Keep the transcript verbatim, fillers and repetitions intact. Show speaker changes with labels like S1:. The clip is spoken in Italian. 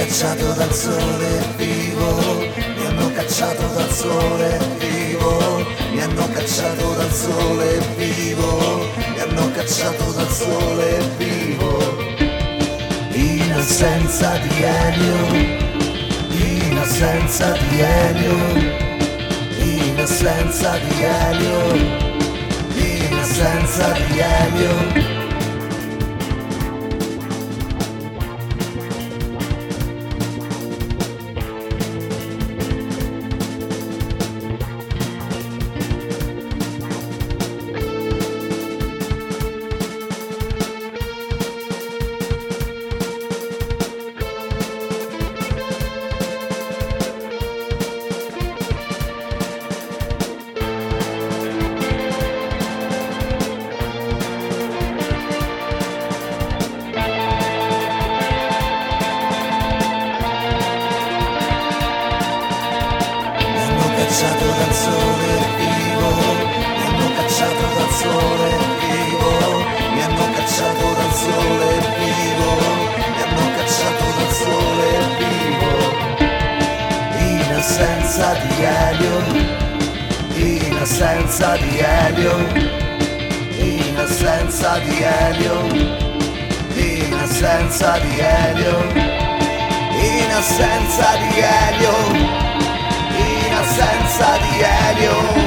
S1: cacciato dal sole vivo, mi hanno cacciato dal sole vivo, mi hanno cacciato dal sole vivo, mi hanno cacciato dal sole vivo. In assenza di elio, in assenza di elio, in assenza di elio, in assenza di elio. Cacciato dal sole vivo, mi hanno cacciato dal sole vivo, mi hanno cacciato dal sole vivo, mi hanno cacciato dal sole vivo. In assenza di elio, in assenza di elio, in assenza di elio, in assenza di elio, in assenza di elio, in assenza di elio.